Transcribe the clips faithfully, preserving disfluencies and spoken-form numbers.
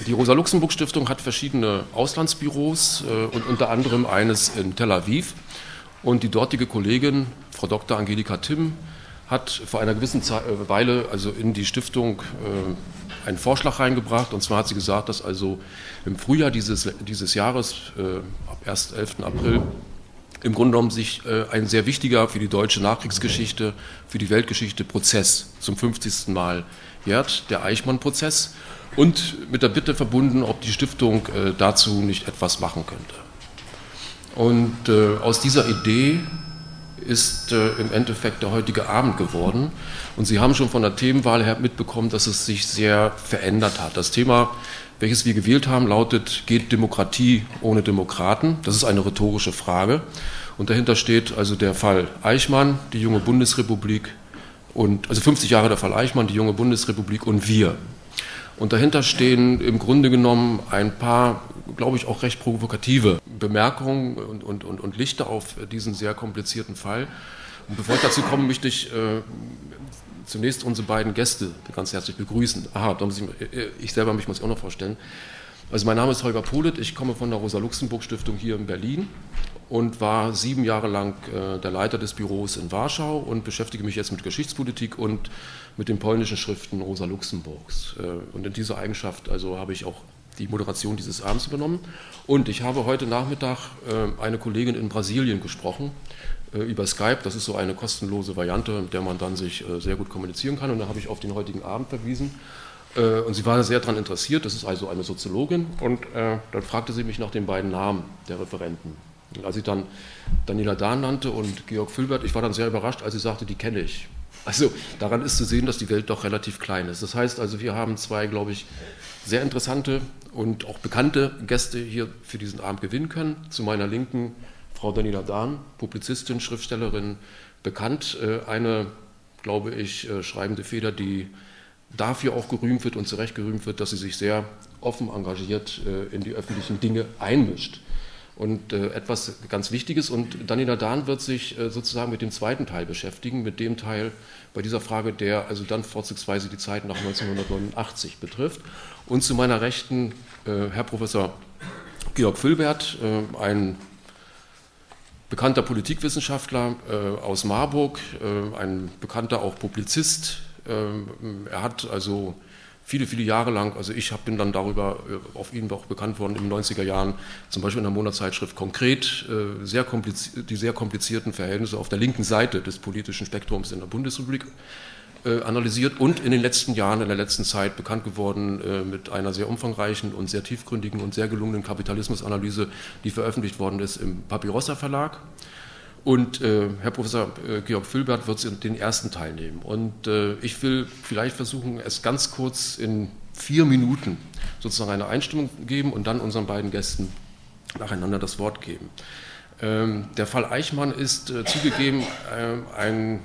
Die Rosa-Luxemburg-Stiftung hat verschiedene Auslandsbüros äh, und unter anderem eines in Tel Aviv. Und die dortige Kollegin, Frau Doktor Angelika Timm, hat vor einer gewissen Zeit, äh, Weile also in die Stiftung äh, einen Vorschlag reingebracht. Und zwar hat sie gesagt, dass also im Frühjahr dieses, dieses Jahres, äh, ab ersten elften April, im Grunde genommen sich äh, ein sehr wichtiger für die deutsche Nachkriegsgeschichte, für die Weltgeschichte Prozess zum fünfzigsten Mal jährt, der Eichmann-Prozess, und mit der Bitte verbunden, ob die Stiftung äh, dazu nicht etwas machen könnte. Und äh, aus dieser Idee ist äh, im Endeffekt der heutige Abend geworden. Und Sie haben schon von der Themenwahl her mitbekommen, dass es sich sehr verändert hat. Das Thema, welches wir gewählt haben, lautet: Geht Demokratie ohne Demokraten? Das ist eine rhetorische Frage. Und dahinter steht also der Fall Eichmann, die junge Bundesrepublik, und, also fünfzig Jahre der Fall Eichmann, die junge Bundesrepublik und wir. Und dahinter stehen im Grunde genommen ein paar, glaube ich, auch recht provokative Bemerkungen und, und, und, und Lichter auf diesen sehr komplizierten Fall. Und bevor ich dazu komme, möchte ich äh, zunächst unsere beiden Gäste ganz herzlich begrüßen. Aha, da muss ich, ich selber mich muss ich auch noch vorstellen. Also mein Name ist Holger Polit, ich komme von der Rosa-Luxemburg-Stiftung hier in Berlin und war sieben Jahre lang äh, der Leiter des Büros in Warschau und beschäftige mich jetzt mit Geschichtspolitik und mit den polnischen Schriften Rosa Luxemburgs. Äh, und in dieser Eigenschaft also habe ich auch die Moderation dieses Abends übernommen. Und ich habe heute Nachmittag äh, eine Kollegin in Brasilien gesprochen, äh, über Skype. Das ist so eine kostenlose Variante, mit der man dann sich äh, sehr gut kommunizieren kann. Und da habe ich auf den heutigen Abend verwiesen. Äh, und sie war sehr daran interessiert. Das ist also eine Soziologin. Und äh, dann fragte sie mich nach den beiden Namen der Referenten. Und als ich dann Daniela Dahn nannte und Georg Fülbert, ich war dann sehr überrascht, als sie sagte, die kenne ich. Also daran ist zu sehen, dass die Welt doch relativ klein ist. Das heißt also, wir haben zwei, glaube ich, sehr interessante und auch bekannte Gäste hier für diesen Abend gewinnen können. Zu meiner Linken Frau Daniela Dahn, Publizistin, Schriftstellerin, bekannt. Eine, glaube ich, schreibende Feder, die dafür auch gerühmt wird und zu Recht gerühmt wird, dass sie sich sehr offen engagiert in die öffentlichen Dinge einmischt. Und äh, etwas ganz Wichtiges, und Daniela Dahn wird sich äh, sozusagen mit dem zweiten Teil beschäftigen, mit dem Teil bei dieser Frage, der also dann vorzugsweise die Zeit nach neunzehnhundertneunundachtzig betrifft. Und zu meiner Rechten äh, Herr Professor Georg Fülbert, äh, ein bekannter Politikwissenschaftler äh, aus Marburg, äh, ein bekannter auch Publizist. Äh, er hat also viele, viele Jahre lang, also ich bin dann darüber auf ihn auch bekannt worden in den neunziger Jahren, zum Beispiel in der Monatszeitschrift Konkret, sehr die sehr komplizierten Verhältnisse auf der linken Seite des politischen Spektrums in der Bundesrepublik analysiert und in den letzten Jahren, in der letzten Zeit bekannt geworden mit einer sehr umfangreichen und sehr tiefgründigen und sehr gelungenen Kapitalismusanalyse, die veröffentlicht worden ist im Papirossa Verlag. Und äh, Herr Professor äh, Georg Fülbert wird den ersten Teil nehmen. Und äh, ich will vielleicht versuchen, es ganz kurz in vier Minuten sozusagen eine Einstimmung geben und dann unseren beiden Gästen nacheinander das Wort geben. Ähm, der Fall Eichmann ist äh, zugegeben äh, ein,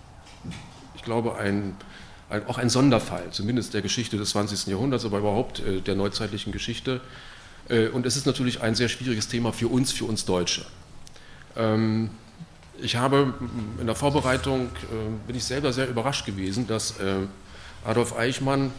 ich glaube, ein, ein, auch ein Sonderfall, zumindest der Geschichte des zwanzigsten Jahrhunderts, aber überhaupt äh, der neuzeitlichen Geschichte. Äh, und es ist natürlich ein sehr schwieriges Thema für uns, für uns Deutsche. Ähm, Ich habe in der Vorbereitung, äh, bin ich selber sehr überrascht gewesen, dass äh, Adolf Eichmann,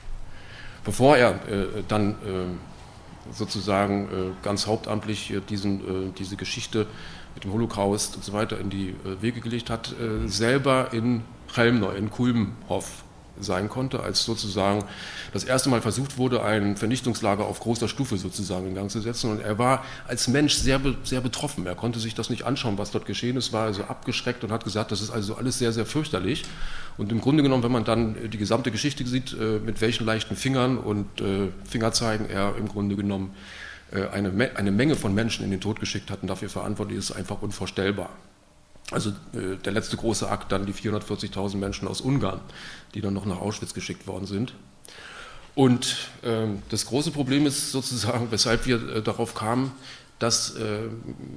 bevor er äh, dann äh, sozusagen äh, ganz hauptamtlich äh, diesen, äh, diese Geschichte mit dem Holocaust und so weiter in die äh, Wege gelegt hat, äh, selber in Chelmno, in Kulmhof sein konnte, als sozusagen das erste Mal versucht wurde, ein Vernichtungslager auf großer Stufe sozusagen in Gang zu setzen. Und er war als Mensch sehr, sehr betroffen. Er konnte sich das nicht anschauen, was dort geschehen ist, war also abgeschreckt und hat gesagt, das ist also alles sehr, sehr fürchterlich. Und im Grunde genommen, wenn man dann die gesamte Geschichte sieht, mit welchen leichten Fingern und Fingerzeigen er im Grunde genommen eine, eine Menge von Menschen in den Tod geschickt hat und dafür verantwortlich ist, einfach unvorstellbar. Also äh, der letzte große Akt, dann die vierhundertvierzigtausend Menschen aus Ungarn, die dann noch nach Auschwitz geschickt worden sind. Und äh, das große Problem ist sozusagen, weshalb wir äh, darauf kamen, dass äh,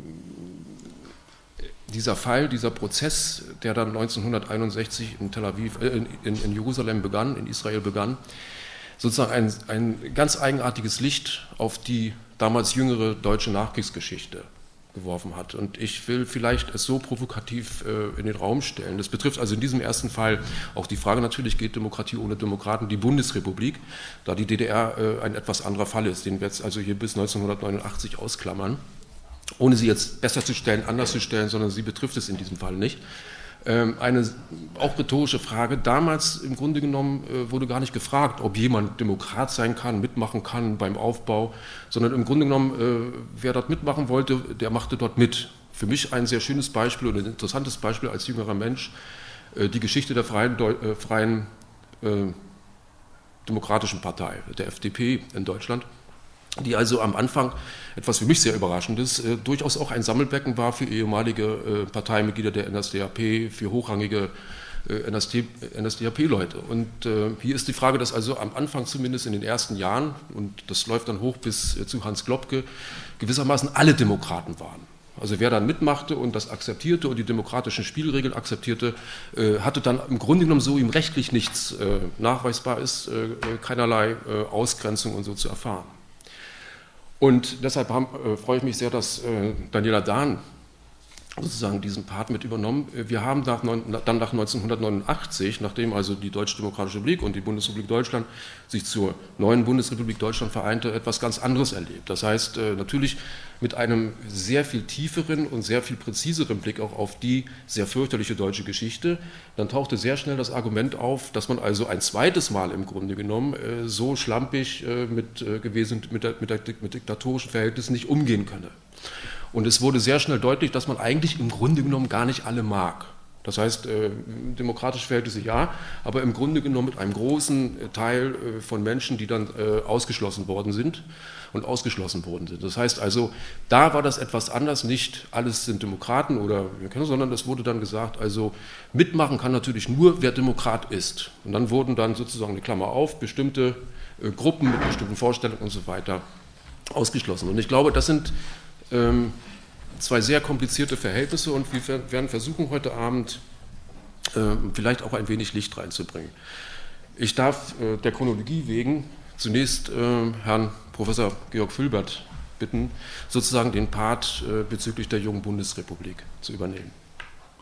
dieser Fall, dieser Prozess, der dann neunzehnhunderteinundsechzig in Tel Aviv, äh, in, in Jerusalem begann, in Israel begann, sozusagen ein, ein ganz eigenartiges Licht auf die damals jüngere deutsche Nachkriegsgeschichte geworfen hat. Und ich will vielleicht es so provokativ äh, in den Raum stellen. Das betrifft also in diesem ersten Fall auch die Frage, natürlich geht Demokratie ohne Demokraten die Bundesrepublik, da die D D R äh, ein etwas anderer Fall ist, den wir jetzt also hier bis neunzehnhundertneunundachtzig ausklammern, ohne sie jetzt besser zu stellen, anders zu stellen, sondern sie betrifft es in diesem Fall nicht. Ähm, eine auch rhetorische Frage. Damals im Grunde genommen äh, wurde gar nicht gefragt, ob jemand Demokrat sein kann, mitmachen kann beim Aufbau, sondern im Grunde genommen, äh, wer dort mitmachen wollte, der machte dort mit. Für mich ein sehr schönes Beispiel und ein interessantes Beispiel als jüngerer Mensch, äh, die Geschichte der Freien, äh, freien äh, Demokratischen Partei, der F D P in Deutschland, die also am Anfang, etwas für mich sehr Überraschendes, äh, durchaus auch ein Sammelbecken war für ehemalige äh, Parteimitglieder der N S D A P, für hochrangige äh, N S D A P-Leute. Und äh, hier ist die Frage, dass also am Anfang zumindest in den ersten Jahren, und das läuft dann hoch bis äh, zu Hans Globke, gewissermaßen alle Demokraten waren. Also wer dann mitmachte und das akzeptierte und die demokratischen Spielregeln akzeptierte, äh, hatte dann im Grunde genommen, so ihm rechtlich nichts äh, nachweisbar ist, äh, keinerlei äh, Ausgrenzung und so zu erfahren. Und deshalb haben, äh, freue ich mich sehr, dass äh, Daniela Dahn sozusagen diesen Part mit übernommen. Wir haben nach, dann nach neunzehnhundertneunundachtzig, nachdem also die Deutsche Demokratische Republik und die Bundesrepublik Deutschland sich zur neuen Bundesrepublik Deutschland vereinte, etwas ganz anderes erlebt. Das heißt, äh, natürlich mit einem sehr viel tieferen und sehr viel präziseren Blick auch auf die sehr fürchterliche deutsche Geschichte. Dann tauchte sehr schnell das Argument auf, dass man also ein zweites Mal im Grunde genommen äh, so schlampig äh, mit, äh, gewesen, mit, der, mit, der, mit diktatorischen Verhältnissen nicht umgehen könne. Und es wurde sehr schnell deutlich, dass man eigentlich im Grunde genommen gar nicht alle mag. Das heißt, äh, demokratische Verhältnisse ja, aber im Grunde genommen mit einem großen Teil äh, von Menschen, die dann äh, ausgeschlossen worden sind und ausgeschlossen worden sind. Das heißt also, da war das etwas anders, nicht alles sind Demokraten oder, sondern es wurde dann gesagt, also mitmachen kann natürlich nur, wer Demokrat ist. Und dann wurden dann sozusagen eine Klammer auf, bestimmte äh, Gruppen mit bestimmten Vorstellungen und so weiter ausgeschlossen. Und ich glaube, das sind ähm, zwei sehr komplizierte Verhältnisse und wir werden versuchen, heute Abend äh, vielleicht auch ein wenig Licht reinzubringen. Ich darf äh, der Chronologie wegen zunächst äh, Herrn Professor Georg Fülbert bitten, sozusagen den Part äh, bezüglich der jungen Bundesrepublik zu übernehmen.